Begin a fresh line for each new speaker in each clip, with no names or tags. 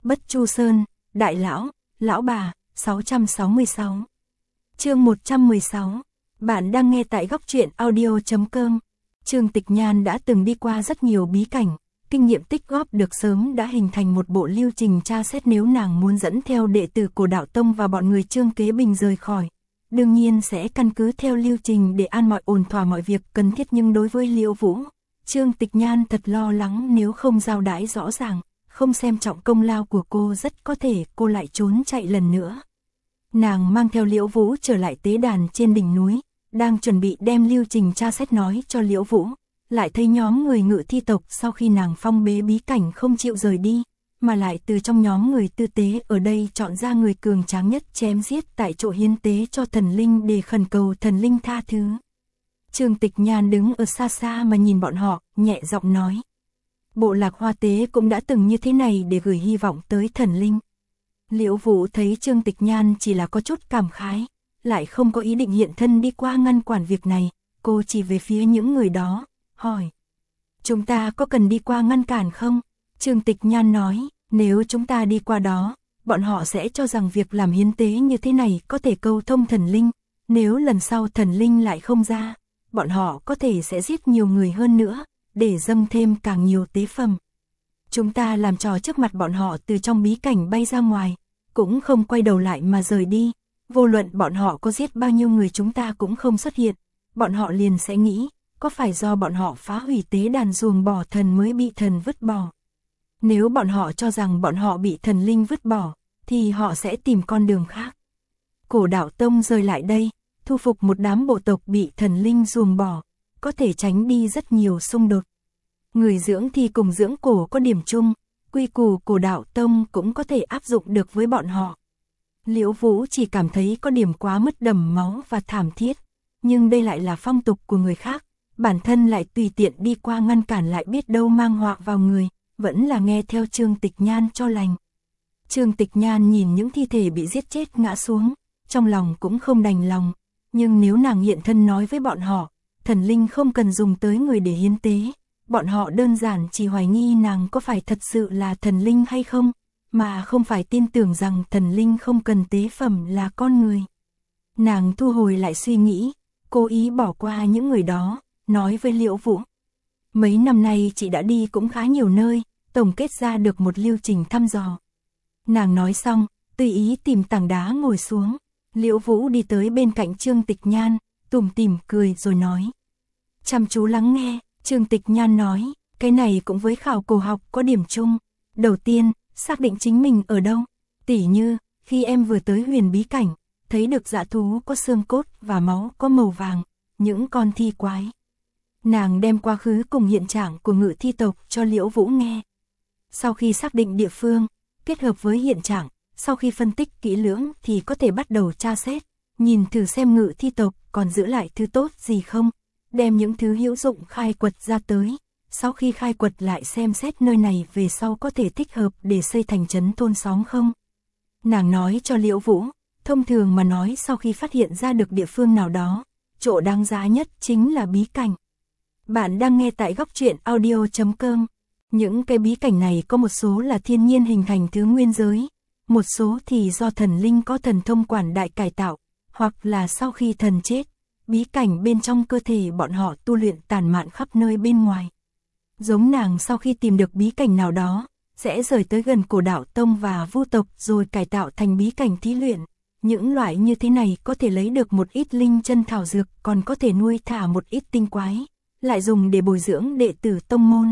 Bất Chu Sơn, Đại Lão, Lão Bà, 666. Chương 116. Bạn đang nghe tại góc truyện audio.com. Trương Tịch Nhan đã từng đi qua rất nhiều bí cảnh, kinh nghiệm tích góp được sớm đã hình thành một bộ lưu trình tra xét nếu nàng muốn dẫn theo đệ tử của Đạo Tông và bọn người Trương Kế Bình rời khỏi. Đương nhiên sẽ căn cứ theo lưu trình để an mọi ổn thỏa mọi việc cần thiết, nhưng đối với Liễu Vũ, Trương Tịch Nhan thật lo lắng nếu không giao đãi rõ ràng, không xem trọng công lao của cô, rất có thể cô lại trốn chạy lần nữa. Nàng mang theo Liễu Vũ trở lại tế đàn trên đỉnh núi, đang chuẩn bị đem lưu trình tra xét nói cho Liễu Vũ, lại thấy nhóm người Ngự Thi tộc sau khi nàng phong bế bí cảnh không chịu rời đi, mà lại từ trong nhóm người tư tế ở đây chọn ra người cường tráng nhất chém giết tại chỗ hiến tế cho thần linh để khẩn cầu thần linh tha thứ. Trương Tịch Nhan đứng ở xa xa mà nhìn bọn họ, nhẹ giọng nói. Bộ Lạc Hoa Tế cũng đã từng như thế này để gửi hy vọng tới thần linh. Liễu Vũ thấy Trương Tịch Nhan chỉ là có chút cảm khái, lại không có ý định hiện thân đi qua ngăn cản việc này, cô chỉ về phía những người đó, hỏi. Chúng ta có cần đi qua ngăn cản không? Trương Tịch Nhan nói, nếu chúng ta đi qua đó, bọn họ sẽ cho rằng việc làm hiến tế như thế này có thể câu thông thần linh, nếu lần sau thần linh lại không ra, bọn họ có thể sẽ giết nhiều người hơn nữa, để dâng thêm càng nhiều tế phẩm. Chúng ta làm trò trước mặt bọn họ từ trong bí cảnh bay ra ngoài, cũng không quay đầu lại mà rời đi, vô luận bọn họ có giết bao nhiêu người chúng ta cũng không xuất hiện, bọn họ liền sẽ nghĩ, có phải do bọn họ phá hủy tế đàn ruồng bỏ thần mới bị thần vứt bỏ. Nếu bọn họ cho rằng bọn họ bị thần linh vứt bỏ, thì họ sẽ tìm con đường khác. Cổ Đạo Tông rời lại đây, thu phục một đám bộ tộc bị thần linh ruồng bỏ, có thể tránh đi rất nhiều xung đột. Người dưỡng thì cùng dưỡng cổ có điểm chung, quy củ của Đạo Tông cũng có thể áp dụng được với bọn họ. Liễu Vũ chỉ cảm thấy có điểm quá mất đầm máu và thảm thiết, nhưng đây lại là phong tục của người khác, bản thân lại tùy tiện đi qua ngăn cản lại biết đâu mang họa vào người, vẫn là nghe theo Trương Tịch Nhan cho lành. Trương Tịch Nhan nhìn những thi thể bị giết chết ngã xuống, trong lòng cũng không đành lòng, nhưng nếu nàng hiện thân nói với bọn họ, thần linh không cần dùng tới người để hiến tế, bọn họ đơn giản chỉ hoài nghi nàng có phải thật sự là thần linh hay không, mà không phải tin tưởng rằng thần linh không cần tế phẩm là con người. Nàng thu hồi lại suy nghĩ, cố ý bỏ qua những người đó, nói với Liễu Vũ. Mấy năm nay chị đã đi cũng khá nhiều nơi, tổng kết ra được một lưu trình thăm dò. Nàng nói xong, tùy ý tìm tảng đá ngồi xuống. Liễu Vũ đi tới bên cạnh Trương Tịch Nhan, tủm tỉm cười rồi nói. Chăm chú lắng nghe, Trương Tịch Nhan nói, cái này cũng với khảo cổ học có điểm chung. Đầu tiên, xác định chính mình ở đâu. Tỉ như, khi em vừa tới huyền bí cảnh, thấy được dã thú có xương cốt và máu có màu vàng, những con thi quái. Nàng đem quá khứ cùng hiện trạng của Ngự Thi tộc cho Liễu Vũ nghe. Sau khi xác định địa phương, kết hợp với hiện trạng, sau khi phân tích kỹ lưỡng thì có thể bắt đầu tra xét, nhìn thử xem Ngự Thi tộc còn giữ lại thứ tốt gì không, đem những thứ hữu dụng khai quật ra tới. Sau khi khai quật lại xem xét nơi này về sau có thể thích hợp để xây thành trấn thôn xóm không. Nàng nói cho Liễu Vũ, thông thường mà nói sau khi phát hiện ra được địa phương nào đó, chỗ đáng giá nhất chính là bí cảnh. Bạn đang nghe tại góc truyện audio.com. Những cái bí cảnh này có một số là thiên nhiên hình thành thứ nguyên giới, một số thì do thần linh có thần thông quảng đại cải tạo, hoặc là sau khi thần chết, bí cảnh bên trong cơ thể bọn họ tu luyện tản mạn khắp nơi bên ngoài. Giống nàng sau khi tìm được bí cảnh nào đó, sẽ rời tới gần Cổ Đạo Tông và Vu tộc rồi cải tạo thành bí cảnh thí luyện. Những loại như thế này có thể lấy được một ít linh chân thảo dược, còn có thể nuôi thả một ít tinh quái, lại dùng để bồi dưỡng đệ tử tông môn.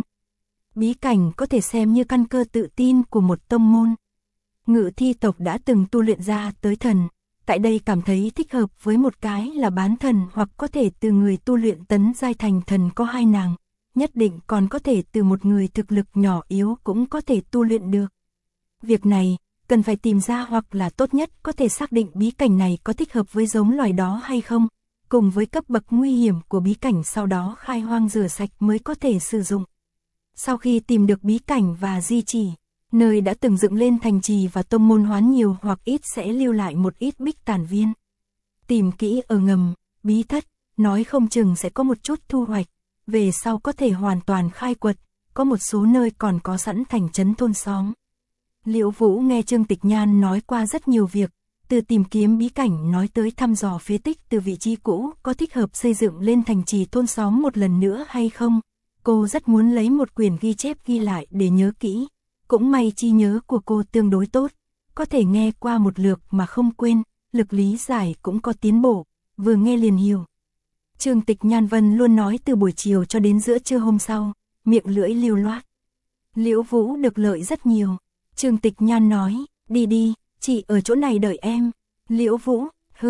Bí cảnh có thể xem như căn cơ tự tin của một tông môn. Ngự Thi tộc đã từng tu luyện ra tới thần, tại đây cảm thấy thích hợp với một cái là bán thần, hoặc có thể từ người tu luyện tấn giai thành thần có hai nàng, nhất định còn có thể từ một người thực lực nhỏ yếu cũng có thể tu luyện được. Việc này, cần phải tìm ra hoặc là tốt nhất có thể xác định bí cảnh này có thích hợp với giống loài đó hay không, cùng với cấp bậc nguy hiểm của bí cảnh, sau đó khai hoang rửa sạch mới có thể sử dụng. Sau khi tìm được bí cảnh và di chỉ, nơi đã từng dựng lên thành trì và tông môn hoán nhiều hoặc ít sẽ lưu lại một ít bích tàn viên. Tìm kỹ ở ngầm, bí thất, nói không chừng sẽ có một chút thu hoạch, về sau có thể hoàn toàn khai quật, có một số nơi còn có sẵn thành trấn thôn xóm. Liễu Vũ nghe Trương Tịch Nhan nói qua rất nhiều việc, từ tìm kiếm bí cảnh nói tới thăm dò phế tích từ vị trí cũ có thích hợp xây dựng lên thành trì thôn xóm một lần nữa hay không. Cô rất muốn lấy một quyển ghi chép ghi lại để nhớ kỹ. Cũng may trí nhớ của cô tương đối tốt, có thể nghe qua một lượt mà không quên, lực lý giải cũng có tiến bộ, vừa nghe liền hiểu. Trương Tịch Nhan Vân luôn nói từ buổi chiều cho đến giữa trưa hôm sau, miệng lưỡi lưu loát. Liễu Vũ được lợi rất nhiều. Trương Tịch Nhan nói, đi đi, chị ở chỗ này đợi em. Liễu Vũ,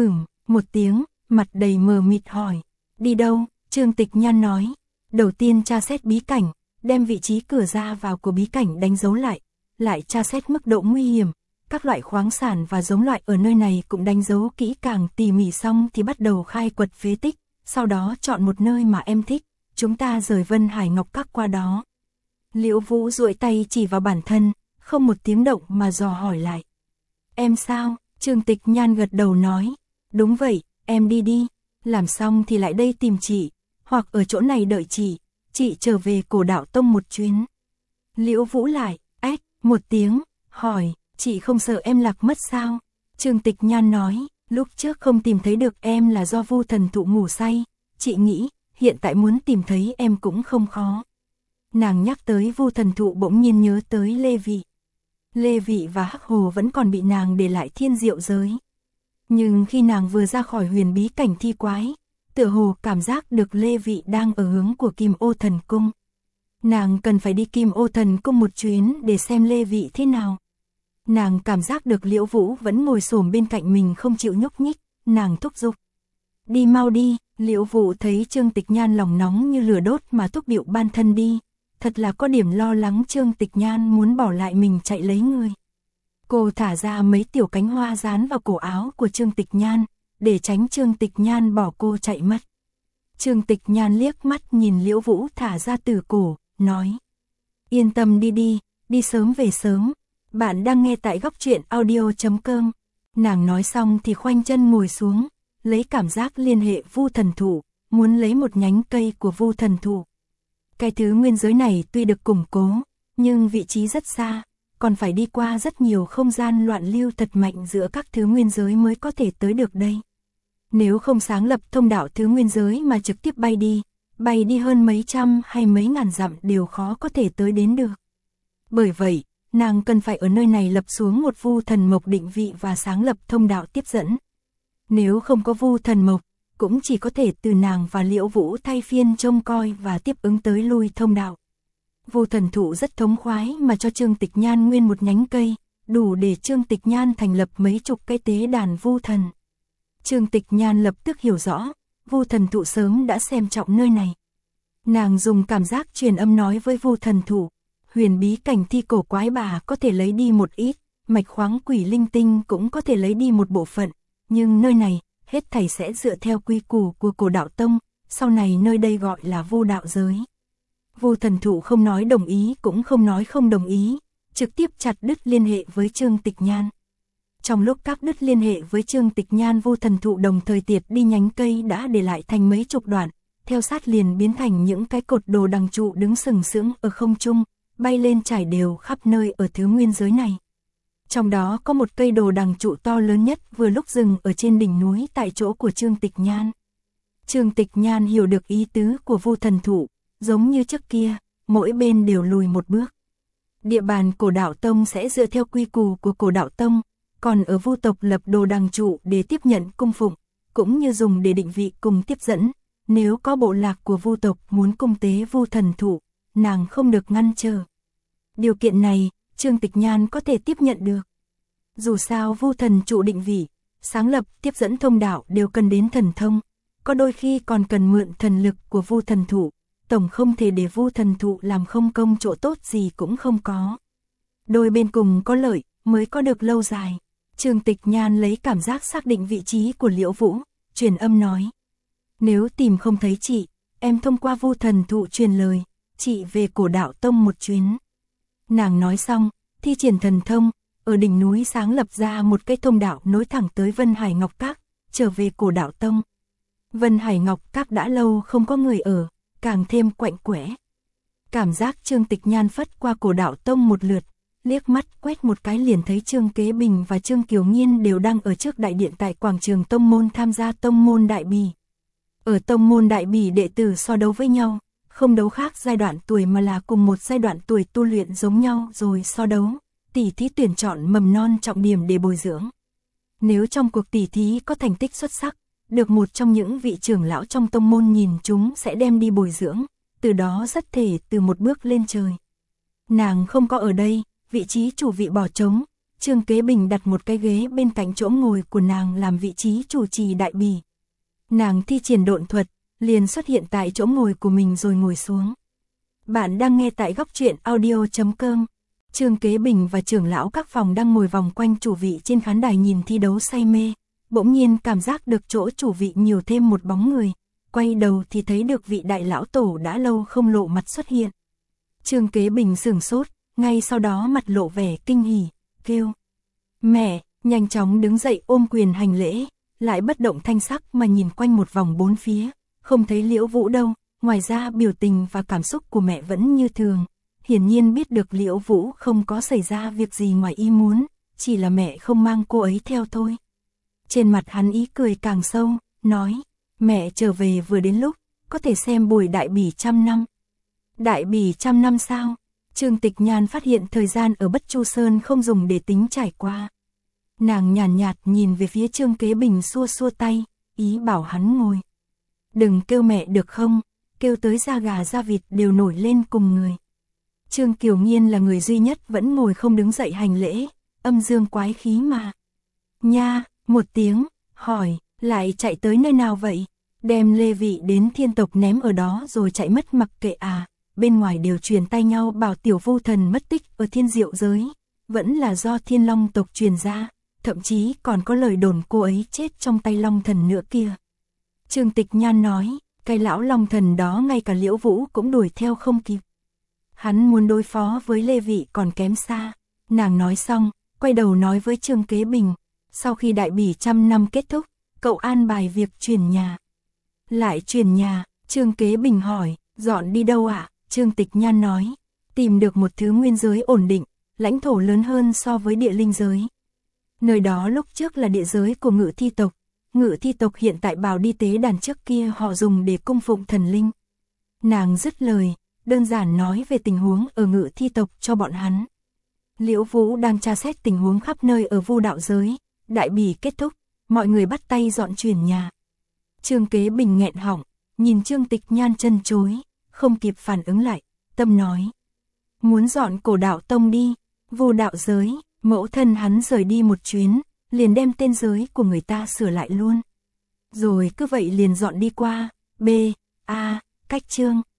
một tiếng, mặt đầy mờ mịt hỏi, đi đâu? Trương Tịch Nhan nói, đầu tiên tra xét bí cảnh, đem vị trí cửa ra vào của bí cảnh đánh dấu lại tra xét mức độ nguy hiểm, các loại khoáng sản và giống loại ở nơi này cũng đánh dấu kỹ càng tỉ mỉ xong thì bắt đầu khai quật phế tích, sau đó chọn một nơi mà em thích, chúng ta rời Vân Hải Ngọc Các qua đó. Liễu Vũ duỗi tay chỉ vào bản thân, không một tiếng động mà dò hỏi lại. Em sao? Trương Tịch Nhan gật đầu nói, đúng vậy, em đi đi, làm xong thì lại đây tìm chị, hoặc ở chỗ này đợi chị trở về Cổ Đạo Tông một chuyến. Liễu Vũ lại, một tiếng, hỏi, chị không sợ em lạc mất sao? Trương Tịch Nhan nói, lúc trước không tìm thấy được em là do Vu Thần Thụ ngủ say, chị nghĩ, hiện tại muốn tìm thấy em cũng không khó. Nàng nhắc tới Vu Thần Thụ bỗng nhiên nhớ tới Lê Vị. Lê Vị và Hắc Hồ vẫn còn bị nàng để lại Thiên Diệu giới. Nhưng khi nàng vừa ra khỏi huyền bí cảnh thi quái, tựa hồ cảm giác được Lê Vị đang ở hướng của Kim Ô Thần Cung. Nàng cần phải đi Kim Ô Thần Cung một chuyến để xem Lê Vị thế nào. Nàng cảm giác được Liễu Vũ vẫn ngồi xổm bên cạnh mình không chịu nhúc nhích, nàng thúc giục. Đi mau đi, Liễu Vũ thấy Trương Tịch Nhan lòng nóng như lửa đốt mà thúc bịu ban thân đi. Thật là có điểm lo lắng Trương Tịch Nhan muốn bỏ lại mình chạy lấy người. Cô thả ra mấy tiểu cánh hoa dán vào cổ áo của Trương Tịch Nhan, để tránh Trương Tịch Nhan bỏ cô chạy mất. Trương Tịch Nhan liếc mắt nhìn Liễu Vũ thả ra từ cổ, nói. Yên tâm đi sớm về sớm. Bạn đang nghe tại góc truyện audio.com. Nàng nói xong thì khoanh chân ngồi xuống, lấy cảm giác liên hệ Vu Thần Thụ, muốn lấy một nhánh cây của Vu Thần Thụ. Cái thứ nguyên giới này tuy được củng cố, nhưng vị trí rất xa, còn phải đi qua rất nhiều không gian loạn lưu thật mạnh giữa các thứ nguyên giới mới có thể tới được đây. Nếu không sáng lập thông đạo thứ nguyên giới mà trực tiếp bay đi hơn mấy trăm hay mấy ngàn dặm đều khó có thể tới đến được. Bởi vậy, nàng cần phải ở nơi này lập xuống một Vu Thần Mộc định vị và sáng lập thông đạo tiếp dẫn. Nếu không có Vu Thần Mộc, cũng chỉ có thể từ nàng và Liễu Vũ thay phiên trông coi và tiếp ứng tới lui thông đạo. Vu Thần Thụ rất thống khoái mà cho Trương Tịch Nhan nguyên một nhánh cây, đủ để Trương Tịch Nhan thành lập mấy chục cái tế đàn Vu Thần. Trương Tịch Nhan lập tức hiểu rõ, Vu Thần Thụ sớm đã xem trọng nơi này. Nàng dùng cảm giác truyền âm nói với Vu Thần Thụ, huyền bí cảnh thi cổ quái bà có thể lấy đi một ít, mạch khoáng quỷ linh tinh cũng có thể lấy đi một bộ phận, nhưng nơi này, hết thảy sẽ dựa theo quy củ của Cổ Đạo Tông, sau này nơi đây gọi là Vu Đạo giới. Vu Thần Thụ không nói đồng ý cũng không nói không đồng ý, trực tiếp chặt đứt liên hệ với Trương Tịch Nhan. Trong lúc các đứt liên hệ với Trương Tịch Nhan, Vu Thần Thụ đồng thời tiệt đi nhánh cây đã để lại thành mấy chục đoạn, theo sát liền biến thành những cái cột đồ đằng trụ đứng sừng sững ở không trung, bay lên trải đều khắp nơi ở thứ nguyên giới này. Trong đó có một cây đồ đằng trụ to lớn nhất vừa lúc dừng ở trên đỉnh núi tại chỗ của Trương Tịch Nhan. Trương Tịch Nhan hiểu được ý tứ của Vu Thần Thụ, giống như trước kia, mỗi bên đều lùi một bước. Địa bàn Cổ Đạo Tông sẽ dựa theo quy củ của Cổ Đạo Tông, còn ở Vu tộc lập đồ đằng trụ để tiếp nhận cung phụng, cũng như dùng để định vị cùng tiếp dẫn. Nếu có bộ lạc của Vu tộc muốn cung tế Vu Thần Thụ, nàng không được ngăn trở. Điều kiện này, Trương Tịch Nhan có thể tiếp nhận được. Dù sao Vu Thần Trụ định vị, sáng lập, tiếp dẫn thông đạo đều cần đến thần thông, có đôi khi còn cần mượn thần lực của Vu Thần Thụ, tổng không thể để Vu Thần Thụ làm không công, chỗ tốt gì cũng không có. Đôi bên cùng có lợi, mới có được lâu dài. Trương Tịch Nhan lấy cảm giác xác định vị trí của Liễu Vũ, truyền âm nói. Nếu tìm không thấy chị, em thông qua Vu Thần Thụ truyền lời, chị về Cổ Đạo Tông một chuyến. Nàng nói xong, thi triển thần thông, ở đỉnh núi sáng lập ra một cái thông đạo nối thẳng tới Vân Hải Ngọc Các, trở về Cổ Đạo Tông. Vân Hải Ngọc Các đã lâu không có người ở, càng thêm quạnh quẽ. Cảm giác Trương Tịch Nhan phất qua Cổ Đạo Tông một lượt, liếc mắt quét một cái liền thấy Trương Kế Bình và Trương Kiều Nghiên đều đang ở trước đại điện tại quảng trường tông môn tham gia tông môn đại bỉ. Ở tông môn đại bỉ đệ tử so đấu với nhau, không đấu khác giai đoạn tuổi mà là cùng một giai đoạn tuổi tu luyện giống nhau rồi so đấu, tỉ thí tuyển chọn mầm non trọng điểm để bồi dưỡng. Nếu trong cuộc tỉ thí có thành tích xuất sắc, được một trong những vị trưởng lão trong tông môn nhìn chúng sẽ đem đi bồi dưỡng, từ đó rất thể từ một bước lên trời. Nàng không có ở đây, vị trí chủ vị bỏ trống, Trương Kế Bình đặt một cái ghế bên cạnh chỗ ngồi của nàng làm vị trí chủ trì đại bỉ. Nàng thi triển độn thuật, liền xuất hiện tại chỗ ngồi của mình rồi ngồi xuống. Bạn đang nghe tại góc truyện audio.com. Trương Kế Bình và trưởng lão các phòng đang ngồi vòng quanh chủ vị trên khán đài nhìn thi đấu say mê, bỗng nhiên cảm giác được chỗ chủ vị nhiều thêm một bóng người, quay đầu thì thấy được vị đại lão tổ đã lâu không lộ mặt xuất hiện. Trương Kế Bình sửng sốt, ngay sau đó mặt lộ vẻ kinh hỉ, kêu: "Mẹ!", nhanh chóng đứng dậy ôm quyền hành lễ, lại bất động thanh sắc mà nhìn quanh một vòng bốn phía, không thấy Liễu Vũ đâu, ngoài ra biểu tình và cảm xúc của mẹ vẫn như thường. Hiển nhiên biết được Liễu Vũ không có xảy ra việc gì ngoài ý muốn, chỉ là mẹ không mang cô ấy theo thôi. Trên mặt hắn ý cười càng sâu, nói: "Mẹ trở về vừa đến lúc, có thể xem buổi đại bỉ 100 năm. Đại bỉ 100 năm sao?" Trương Tịch Nhan phát hiện thời gian ở Bất Chu Sơn không dùng để tính trải qua. Nàng nhàn nhạt nhìn về phía Trương Kế Bình xua xua tay, ý bảo hắn ngồi. "Đừng kêu mẹ được không, kêu tới da gà da vịt đều nổi lên cùng người." Trương Kiều Nghiên là người duy nhất vẫn ngồi không đứng dậy hành lễ, âm dương quái khí mà. "Nha", một tiếng, hỏi: "Lại chạy tới nơi nào vậy? Đem Lê Vị đến thiên tộc ném ở đó rồi chạy mất mặc kệ à?" Bên ngoài đều truyền tay nhau bảo Tiểu Vu Thần mất tích ở Thiên Diệu giới, vẫn là do Thiên Long tộc truyền ra, thậm chí còn có lời đồn cô ấy chết trong tay Long Thần nữa kia. Trương Tịch Nhan nói: "Cái lão Long Thần đó ngay cả Liễu Vũ cũng đuổi theo không kịp. Hắn muốn đối phó với Lê Vị còn kém xa." Nàng nói xong, quay đầu nói với Trương Kế Bình: "Sau khi đại bỉ 100 năm kết thúc, cậu an bài việc chuyển nhà." "Lại chuyển nhà?" Trương Kế Bình hỏi. "Dọn đi đâu ạ?" Trương Tịch Nhan nói: "Tìm được một thứ nguyên giới ổn định, lãnh thổ lớn hơn so với địa linh giới. Nơi đó lúc trước là địa giới của Ngự Thi tộc. Ngự Thi tộc hiện tại bảo đi tế đàn trước kia họ dùng để cung phụng thần linh." Nàng dứt lời, đơn giản nói về tình huống ở Ngự Thi tộc cho bọn hắn. Liễu Vũ đang tra xét tình huống khắp nơi ở Vu đạo giới, đại bỉ kết thúc, mọi người bắt tay dọn chuyển nhà. Trương Kế Bình nghẹn họng, nhìn Trương Tịch Nhan chân chối, không kịp phản ứng lại, tâm nói: "Muốn dọn Cổ Đạo Tông đi, Vu đạo giới." Mẫu thân hắn rời đi một chuyến, liền đem tên giới của người ta sửa lại luôn. Rồi cứ vậy liền dọn đi qua, B, A, cách chương.